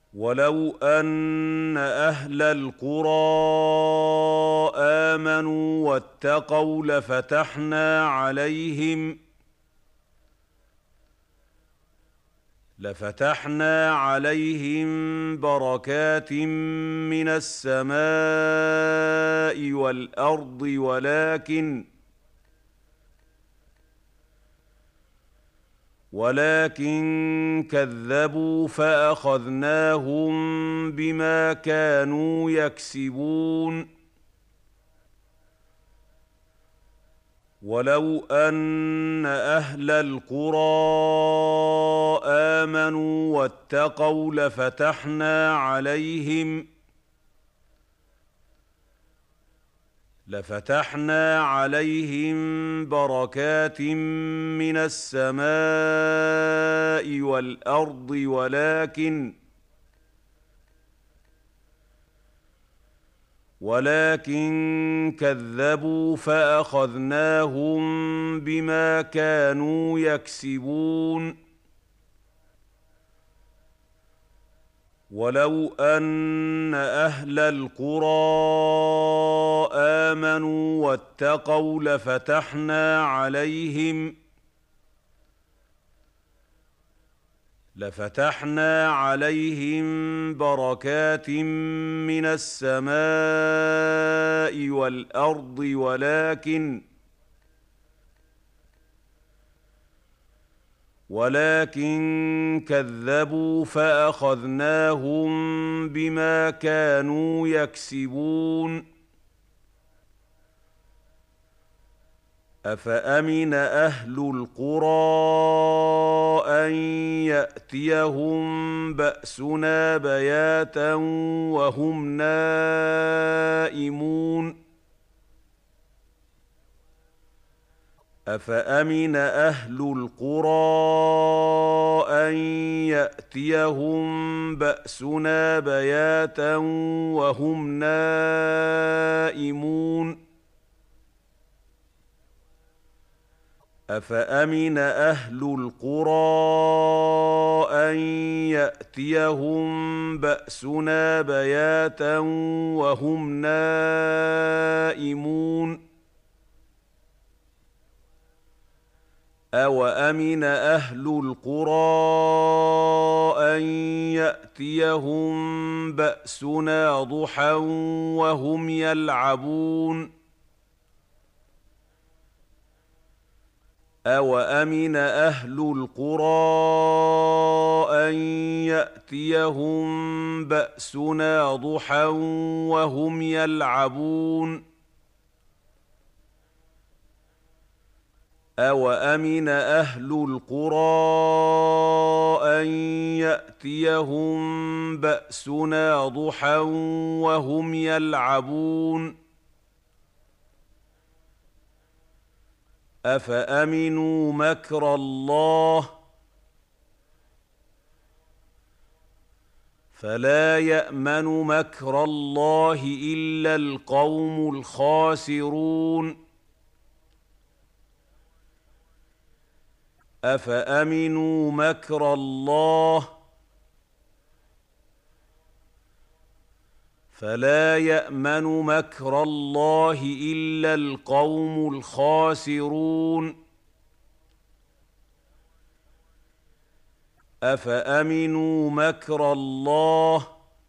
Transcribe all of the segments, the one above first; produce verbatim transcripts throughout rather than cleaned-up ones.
وَلَوْ أَنَّ أَهْلَ الْقُرَىٰ آمَنُوا وَاتَّقَوْا لَفَتَحْنَا عَلَيْهِمْ لَفَتَحْنَا عَلَيْهِم بَرَكَاتٍ مِّنَ السَّمَاءِ وَالْأَرْضِ وَلَٰكِن ولكن كذبوا فأخذناهم بما كانوا يكسبون. ولو أن أهل القرى آمنوا واتقوا لفتحنا عليهم لفتحنا عليهم بركات من السماء والأرض ولكن ولكن كذبوا فأخذناهم بما كانوا يكسبون. ولو أن أهل القرى آمنوا واتقوا لفتحنا عليهم لفتحنا عليهم بركات من السماء والأرض ولكن ولكن كذبوا فأخذناهم بما كانوا يكسبون. أفأمن أهل القرى أن يأتيهم بأسنا بياتا وهم نائمون أفأمن أهل القرى أن يأتيهم بأسنا بياتا وهم نائمون أفأمن أهل القرى أن يأتيهم بأسنا بياتا وهم نائمون أوأمن أهل القرى أن يأتيهم بأسنا ضحى وهم يلعبون أوأمن أهل القرى أن يأتيهم بأسنا ضحى وهم يلعبون أوأمن أهل القرى أن يأتيهم بأسنا ضحى وهم يلعبون أفأمنوا مكر الله فلا يأمن مكر الله إلا القوم الخاسرون أفأمنوا مكر الله فلا يأمن مكر الله إلا القوم الخاسرون أفأمنوا مكر الله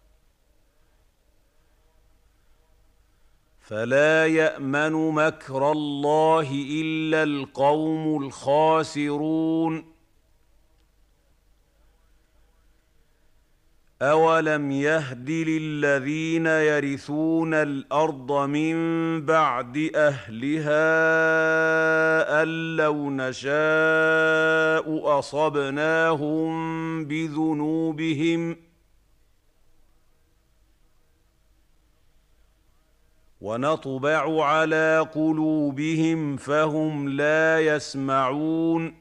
فلا يأمن مكر الله إلا القوم الخاسرون أولم يهد للذين يرثون الأرض من بعد أهلها أن لو نشاء أصبناهم بذنوبهم ونطبع على قلوبهم فهم لا يسمعون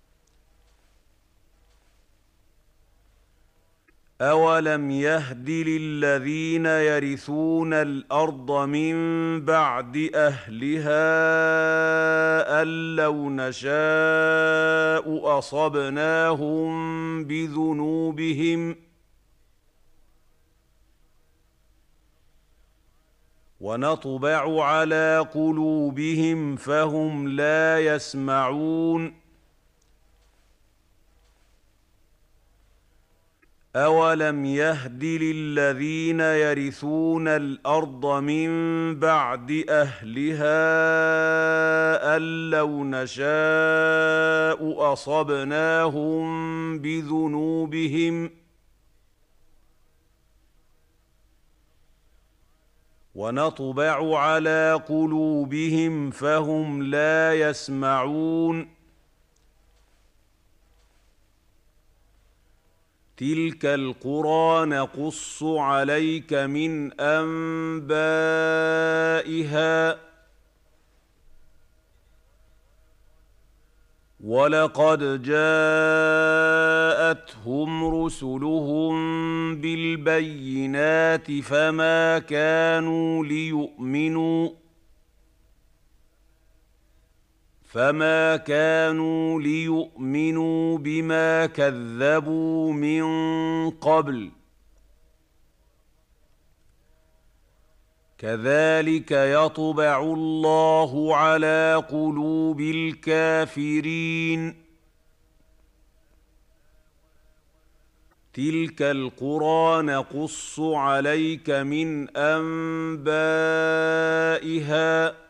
أولم يهد للذين يرثون الأرض من بعد أهلها أن لو نشاء أصبناهم بذنوبهم ونطبع على قلوبهم فهم لا يسمعون أولم يهد للذين يرثون الأرض من بعد أهلها أن لو نشاء أصبناهم بذنوبهم ونطبع على قلوبهم فهم لا يسمعون تلك القرى نقص عليك من أنبائها ولقد جاءتهم رسلهم بالبينات فما كانوا ليؤمنوا فما كانوا ليؤمنوا بما كذبوا من قبل كذلك يطبع الله على قلوب الكافرين تلك القرى نقص عليك من أنبائها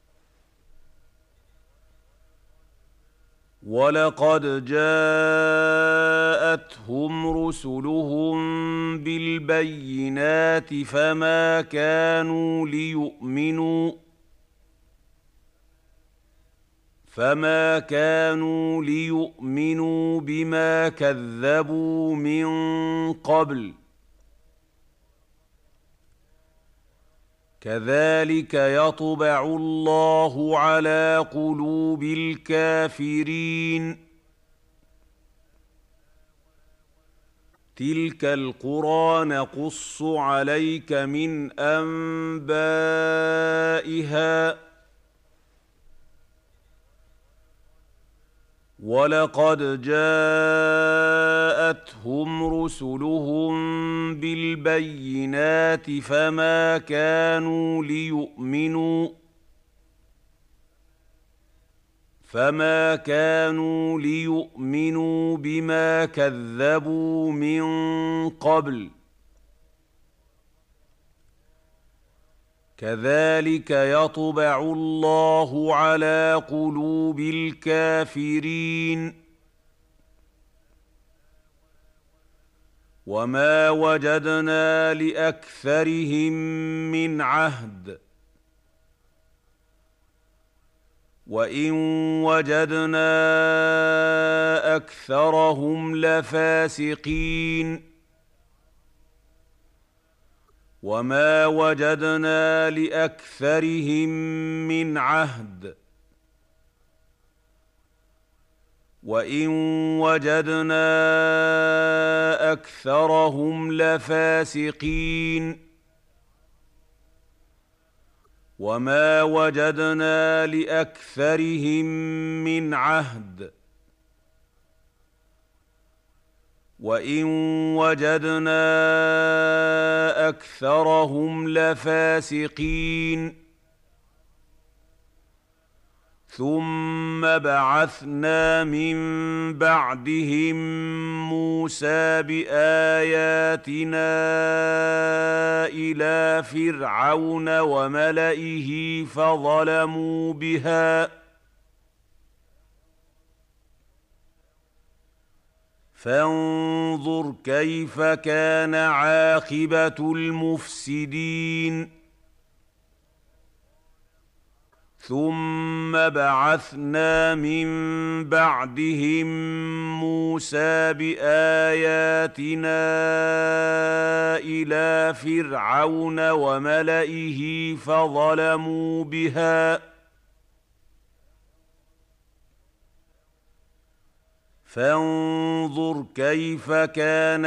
ولقد جاءتهم رسلهم بالبينات فما كانوا ليؤمنوا فما كانوا ليؤمنوا بما كذبوا من قبل كذلك يطبع الله على قلوب الكافرين تلك القرى نقص عليك من أنبائها ولقد جاءتهم رسلهم بالبينات فما كانوا ليؤمنوا فما كانوا ليؤمنوا بما كذبوا من قبل كذلك يطبع الله على قلوب الكافرين وما وجدنا لأكثرهم من عهد وإن وجدنا أكثرهم لفاسقين وما وجدنا لأكثرهم من عهد وإن وجدنا أكثرهم لفاسقين وما وجدنا لأكثرهم من عهد وإن وجدنا أكثرهم لفاسقين ثم بعثنا من بعدهم موسى بآياتنا إلى فرعون وملئه فظلموا بها فانظر كيف كان عاقبة المفسدين ثم بعثنا من بعدهم موسى بآياتنا إلى فرعون وملئه فظلموا بها فانظر كيف كان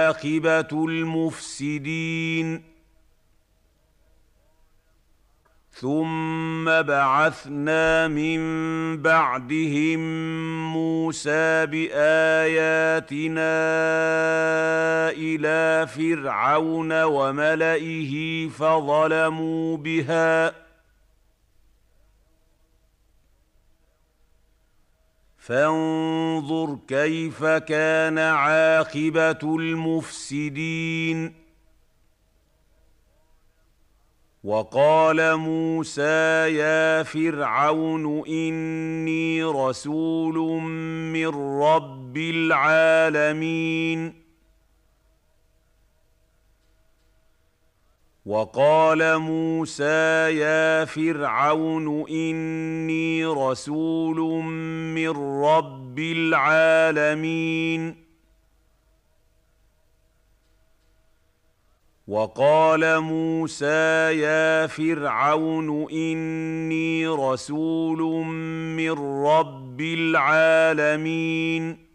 عاقبة المفسدين ثم بعثنا من بعدهم موسى بآياتنا إلى فرعون وملئه فظلموا بها فانظر كيف كان عاقبة المفسدين. وقال موسى يا فرعون إني رسول من رب العالمين. وقال موسى يا فرعون إني رسول من رب العالمين. وقال موسى يا فرعون إني رسول من رب العالمين.